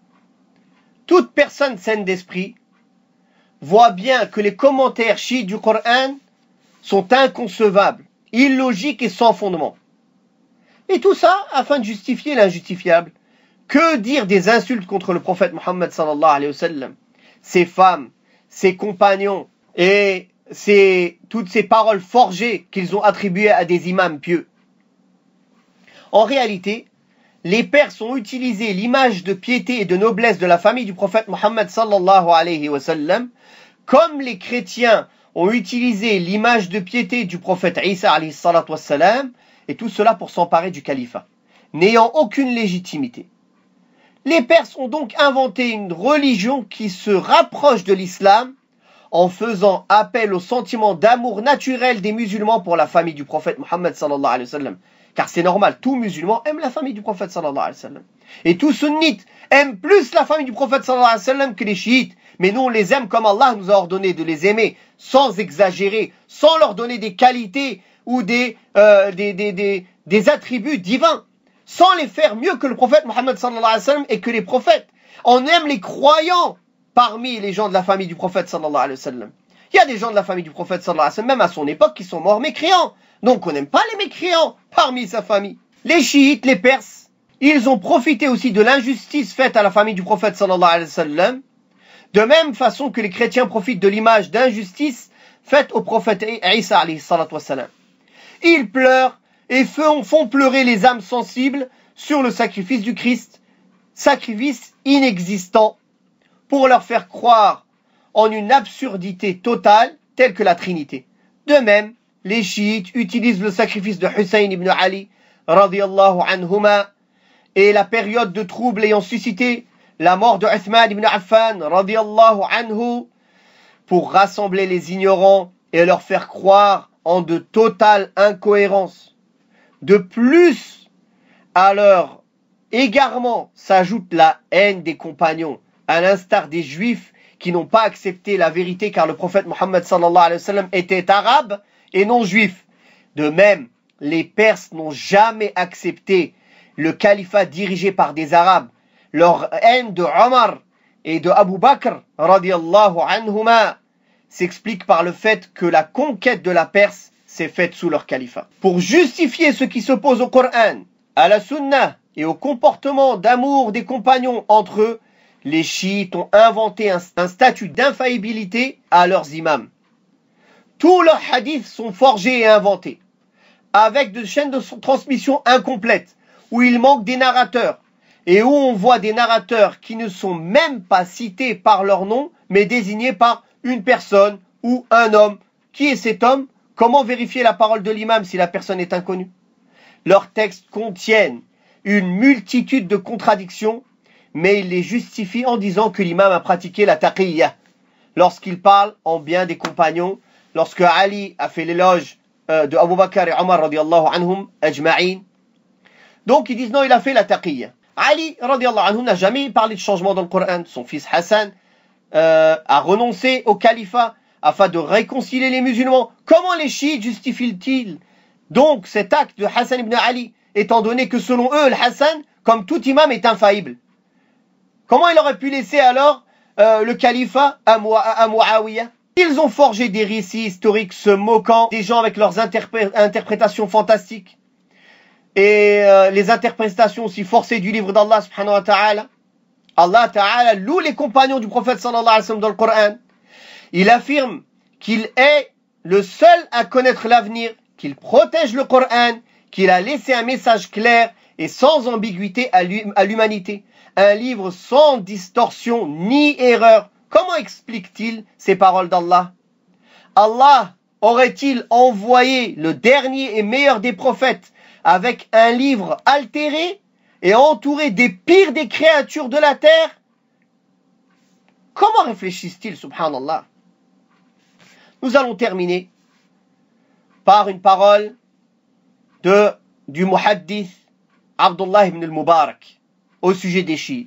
toute personne saine d'esprit voit bien que les commentaires chiites du Coran sont inconcevables, illogiques et sans fondement. Et tout ça afin de justifier l'injustifiable. Que dire des insultes contre le prophète Muhammad sallallahu alayhi wa sallam, ses femmes, ses compagnons et toutes ces paroles forgées qu'ils ont attribuées à des imams pieux. En réalité, les Perses ont utilisé l'image de piété et de noblesse de la famille du prophète Muhammad sallallahu alayhi wa sallam, comme les chrétiens ont utilisé l'image de piété du prophète Isa alayhi salatu wassalam, et tout cela pour s'emparer du califat, n'ayant aucune légitimité. Les Perses ont donc inventé une religion qui se rapproche de l'islam en faisant appel au sentiment d'amour naturel des musulmans pour la famille du prophète Muhammad sallallahu alayhi wa sallam. Car c'est normal, tout musulman aime la famille du prophète sallallahu alayhi wa sallam. Et tout sunnite aime plus la famille du prophète sallallahu alayhi wa sallam que les chiites. Mais nous on les aime comme Allah nous a ordonné de les aimer, sans exagérer, sans leur donner des qualités ou des attributs divins, sans les faire mieux que le prophète Muhammad sallallahu alayhi wa sallam et que les prophètes. On aime les croyants parmi les gens de la famille du prophète sallallahu alayhi wa sallam. Il y a des gens de la famille du prophète sallallahu alayhi wa sallam, même à son époque, qui sont morts mécréants. Donc on n'aime pas les mécréants parmi sa famille. Les chiites, les Perses, ils ont profité aussi de l'injustice faite à la famille du prophète sallallahu alayhi wa sallam, de même façon que les chrétiens profitent de l'image d'injustice faite au prophète Isa alayhi salatu wassalam. Ils pleurent et font pleurer les âmes sensibles sur le sacrifice du Christ, sacrifice inexistant, pour leur faire croire en une absurdité totale telle que la Trinité. De même, les chiites utilisent le sacrifice de Hussein ibn Ali radiyallahu anhuma et la période de trouble ayant suscité la mort de Uthman ibn Affan radiyallahu anhu pour rassembler les ignorants et leur faire croire en de totales incohérences. De plus, à leur égarement s'ajoute la haine des compagnons, à l'instar des juifs qui n'ont pas accepté la vérité car le prophète Muhammad sallallahu alayhi wa sallam était arabe et non juif. De même, les Perses n'ont jamais accepté le califat dirigé par des Arabes, leur haine de Omar et de Abu Bakr, radiyallahu anhuma, s'explique par le fait que la conquête de la Perse s'est faite sous leur califat. Pour justifier ce qui s'oppose au Coran, à la Sunna et au comportement d'amour des compagnons entre eux, les chiites ont inventé un statut d'infaillibilité à leurs imams. Tous leurs hadiths sont forgés et inventés, avec des chaînes de transmission incomplètes, où il manque des narrateurs, et où on voit des narrateurs qui ne sont même pas cités par leur nom, mais désignés par une personne ou un homme. Qui est cet homme? Comment vérifier la parole de l'imam si la personne est inconnue? Leurs textes contiennent une multitude de contradictions, mais ils les justifient en disant que l'imam a pratiqué la taqiyya. Lorsqu'il parle en bien des compagnons, lorsque Ali a fait l'éloge de Abu Bakr et Omar radiallahu anhum ajma'in, donc ils disent non, il a fait la taqiyya. Ali radiallahu anhu n'a jamais parlé de changement dans le Coran. Son fils Hassan a renoncé au califat afin de réconcilier les musulmans. Comment les chiites justifient-ils donc cet acte de Hassan ibn Ali, étant donné que selon eux, le Hassan, comme tout imam, est infaillible? Comment il aurait pu laisser alors le califat à Muawiyah? Ils ont forgé des récits historiques se moquant des gens avec leurs interprétations fantastiques et les interprétations aussi forcées du livre d'Allah subhanahu wa ta'ala. Allah ta'ala loue les compagnons du prophète sallallahu alayhi wa sallam dans le Coran. Il affirme qu'il est le seul à connaître l'avenir, qu'il protège le Coran, qu'il a laissé un message clair et sans ambiguïté à l'humanité. Un livre sans distorsion ni erreur. Comment explique-t-il ces paroles d'Allah? Allah aurait-il envoyé le dernier et meilleur des prophètes avec un livre altéré et entouré des pires des créatures de la terre? Comment réfléchissent-ils, subhanallah? Nous allons terminer par une parole du muhaddith Abdullah ibn al-Mubarak au sujet des chiites.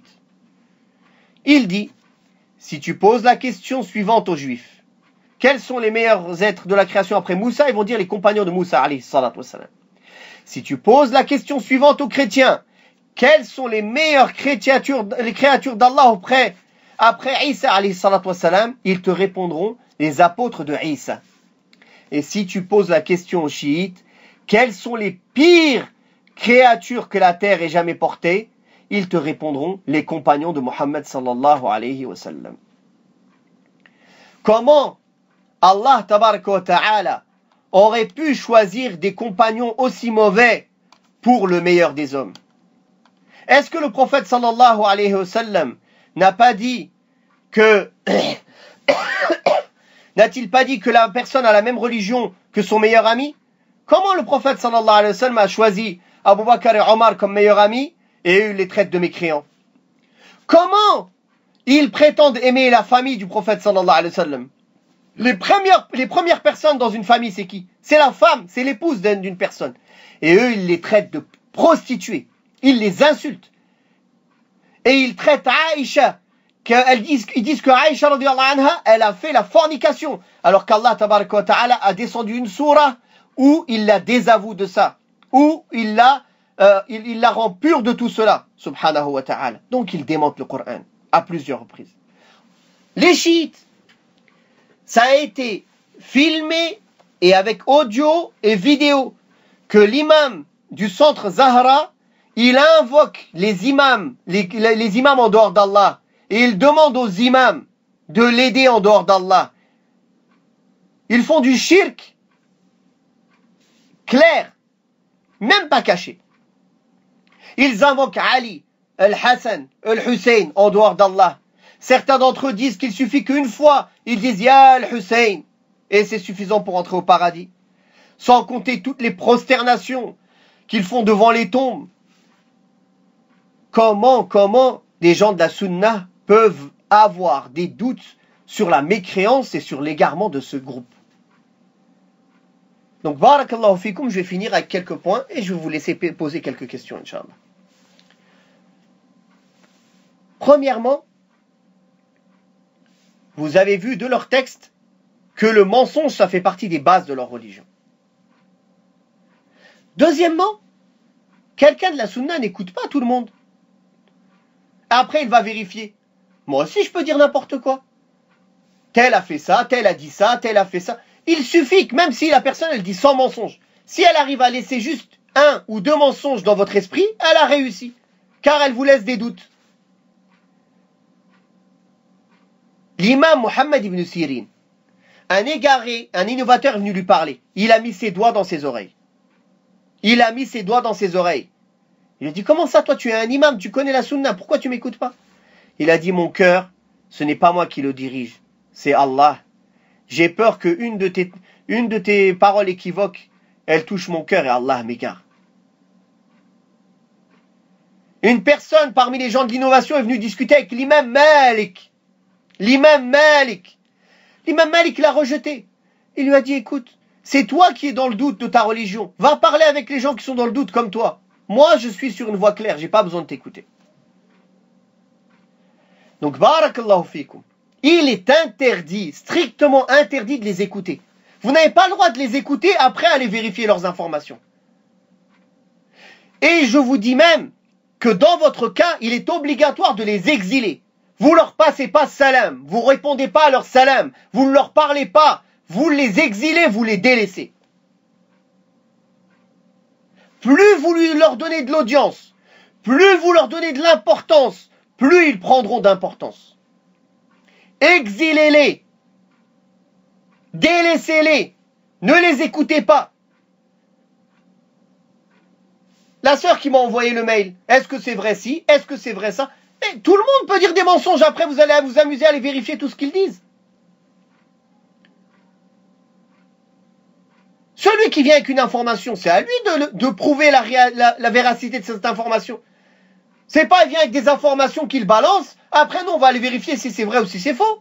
Il dit: si tu poses la question suivante aux juifs, quels sont les meilleurs êtres de la création après Moussa? Ils vont dire les compagnons de Moussa alayhi salatu wassalam. Si tu poses la question suivante aux chrétiens, quelles sont les meilleures créatures d'Allah après Isa alayhi salatu wassalam? Ils te répondront les apôtres de Isa. Et si tu poses la question aux chiites, quelles sont les pires créatures que la terre ait jamais portées? Ils te répondront les compagnons de Muhammad sallallahu alayhi wa sallam. Comment Allah tabaraka wa ta'ala aurait pu choisir des compagnons aussi mauvais pour le meilleur des hommes? Est-ce que le prophète sallallahu alayhi wa sallam n'a pas dit que n'a-t-il pas dit que la personne a la même religion que son meilleur ami? Comment le prophète sallallahu alayhi wa sallam a choisi Abu Bakr et Omar comme meilleurs amis et eux les traitent de mécréants? Comment ils prétendent aimer la famille du prophète sallallahu alayhi wa sallam? Les premières personnes dans une famille, c'est qui? C'est la femme, c'est l'épouse d'une personne. Et eux, ils les traitent de prostituées. Ils les insultent. Et ils traitent Aïcha, ils disent que Aïcha, radiyallahu anha, elle a fait la fornication. Alors qu'Allah tabaraka wa ta'ala a descendu une sourate où il la désavoue de ça. Où il la rend pure de tout cela. Subhanahu wa ta'ala. Donc il démente le Coran à plusieurs reprises. Les chiites, ça a été filmé et avec audio et vidéo que l'imam du centre Zahra, il invoque les imams en dehors d'Allah et il demande aux imams de l'aider en dehors d'Allah. Ils font du shirk clair, même pas caché. Ils invoquent Ali, Al-Hassan, Al-Hussein en dehors d'Allah. Certains d'entre eux disent qu'il suffit qu'une fois, ils disent Ya Al-Hussein, et c'est suffisant pour entrer au paradis. Sans compter toutes les prosternations qu'ils font devant les tombes. Comment des gens de la Sunna peuvent avoir des doutes sur la mécréance et sur l'égarement de ce groupe? Donc, barakallahu fikum, je vais finir avec quelques points et je vais vous laisser poser quelques questions, Inch'Allah. Premièrement, vous avez vu de leur texte que le mensonge, ça fait partie des bases de leur religion. Deuxièmement, Quelqu'un de la sunna n'écoute pas tout le monde. Après, il va vérifier. Moi aussi, je peux dire n'importe quoi. Tel a fait ça, tel a dit ça, tel a fait ça. Il suffit que même si la personne, elle dit 100 mensonges, si elle arrive à laisser juste 1 ou 2 mensonges dans votre esprit, elle a réussi. Car elle vous laisse des doutes. L'imam Mohammed ibn Sirin, un égaré, un innovateur est venu lui parler. Il a mis ses doigts dans ses oreilles. Il a mis ses doigts dans ses oreilles. Il lui a dit, comment ça, toi, tu es un imam, tu connais la sunna, pourquoi tu m'écoutes pas? Il a dit, mon cœur, ce n'est pas moi qui le dirige, c'est Allah. J'ai peur que une de tes paroles équivoques, elle touche mon cœur et Allah m'égare. Une personne parmi les gens de l'innovation est venue discuter avec l'imam Malik. L'imam Malik. L'imam Malik l'a rejeté. Il lui a dit, écoute, c'est toi qui es dans le doute de ta religion. Va parler avec les gens qui sont dans le doute comme toi. Moi, je suis sur une voie claire, j'ai pas besoin de t'écouter. Donc, barakallahu fikum. Il est interdit, strictement interdit de les écouter. Vous n'avez pas le droit de les écouter après aller vérifier leurs informations. Et je vous dis même que dans votre cas, il est obligatoire de les exiler. Vous leur passez pas salam, vous répondez pas à leur salam, vous ne leur parlez pas, vous les exilez, vous les délaissez. Plus vous leur donnez de l'audience, plus vous leur donnez de l'importance, plus ils prendront d'importance. Exilez-les, délaissez-les, ne les écoutez pas. La sœur qui m'a envoyé le mail, est-ce que c'est vrai ci, est-ce que c'est vrai ça? Et tout le monde peut dire des mensonges, après vous allez vous amuser à aller vérifier tout ce qu'ils disent. Celui qui vient avec une information, c'est à lui de prouver la véracité de cette information. C'est pas il vient avec des informations qu'il balance, après nous on va aller vérifier si c'est vrai ou si c'est faux.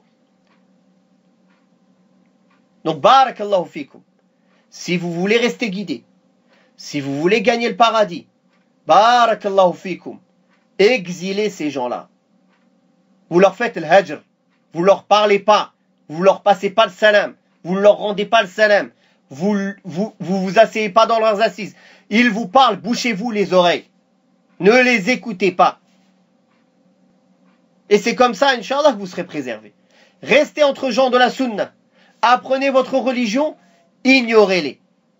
Donc barakallahu fikum. Si vous voulez rester guidé, si vous voulez gagner le paradis, barakallahu fikum, exilez ces gens-là. Vous leur faites le hajr, vous leur parlez pas, vous leur passez pas le salam, vous ne leur rendez pas le salam, vous asseyez pas dans leurs assises. Ils vous parlent, bouchez-vous les oreilles. Ne les écoutez pas. Et c'est comme ça, Inch'Allah, que vous serez préservés. Restez entre gens de la sunna. Apprenez votre religion, ignorez-les.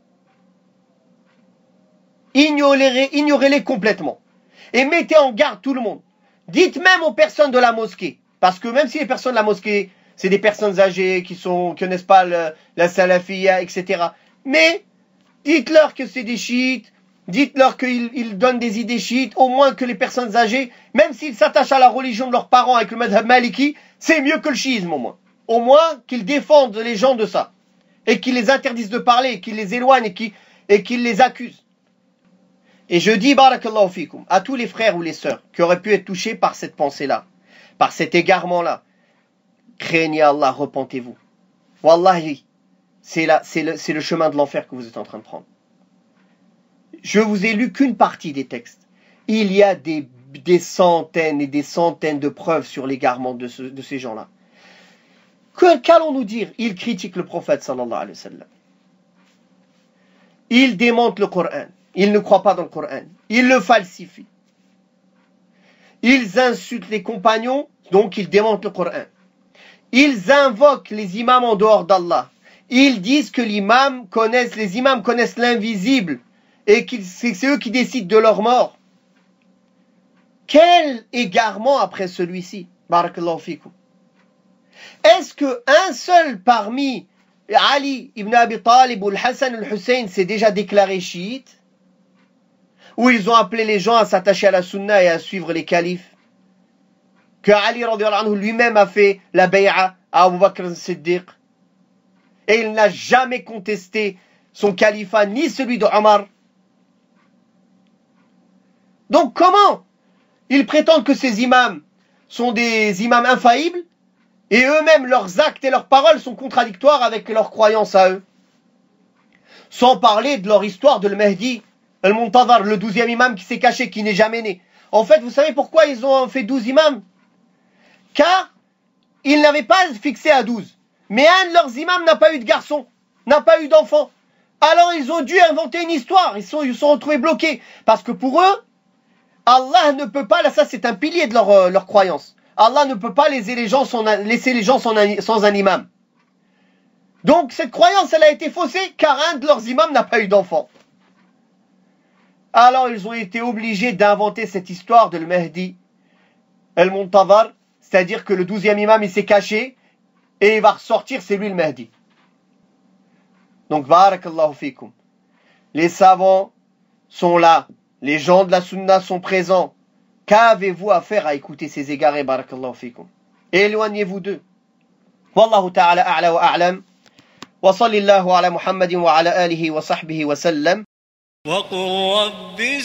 Ignorez-les complètement. Et mettez en garde tout le monde. Dites même aux personnes de la mosquée, parce que même si les personnes de la mosquée, c'est des personnes âgées qui connaissent pas la salafiyya, etc. Mais dites-leur que c'est des chiites, dites-leur qu'ils donnent des idées chiites, au moins que les personnes âgées, même s'ils s'attachent à la religion de leurs parents avec le madhab maliki, c'est mieux que le chiisme au moins. Au moins qu'ils défendent les gens de ça, et qu'ils les interdisent de parler, et qu'ils les éloignent, et qu'ils les accusent. Et je dis, barakallahu fikum, à tous les frères ou les sœurs qui auraient pu être touchés par cette pensée-là, par cet égarement-là, craignez Allah, repentez-vous. Wallahi, c'est le chemin de l'enfer que vous êtes en train de prendre. Je vous ai lu qu'une partie des textes. Il y a des centaines et des centaines de preuves sur l'égarement de ces gens-là. Qu'allons-nous dire? Ils critiquent le prophète sallallahu alayhi wa sallam. Ils démentent le Coran. Ils ne croient pas dans le Coran. Ils le falsifient. Ils insultent les compagnons, donc ils démentent le Coran. Ils invoquent les imams en dehors d'Allah. Ils disent que les imams connaissent l'invisible et que c'est eux qui décident de leur mort. Quel égarement après celui-ci? Barakallahu fikum. Est-ce qu'un seul parmi Ali ibn Abi Talib ou Hassan al-Hussein s'est déjà déclaré chiite? Ou ils ont appelé les gens à s'attacher à la sunna et à suivre les califes? Que Ali radhiyallahu anhu lui-même a fait la bay'a à Abu Bakr as-Siddiq. Et il n'a jamais contesté son califat ni celui de Omar. Donc comment ils prétendent que ces imams sont des imams infaillibles et eux-mêmes leurs actes et leurs paroles sont contradictoires avec leurs croyances à eux? Sans parler de leur histoire de le Mahdi al-Muntadhar, le 12e imam qui s'est caché, qui n'est jamais né. En fait, vous savez pourquoi ils ont fait 12 imams? Car ils n'avaient pas fixé à 12. Mais un de leurs imams n'a pas eu de garçon, n'a pas eu d'enfant. Alors ils ont dû inventer une histoire, ils se sont retrouvés bloqués. Parce que pour eux, Allah ne peut pas, là ça c'est un pilier de leur croyance. Allah ne peut pas laisser les gens sans un imam. Donc cette croyance, elle a été faussée car un de leurs imams n'a pas eu d'enfant. Alors ils ont été obligés d'inventer cette histoire de le Mahdi el-Muntazar, c'est-à-dire que le 12e imam il s'est caché et il va ressortir, c'est lui le Mahdi. Donc barakallahu fikum. Les savants sont là, les gens de la sunna sont présents. Qu'avez-vous à faire à écouter ces égarés, barakallahu fikum? Éloignez-vous d'eux. Wallahu ta'ala a'la wa a'lam. Wa sallallahu ala Muhammadin wa ala alihi wa sahbihi wa sallam.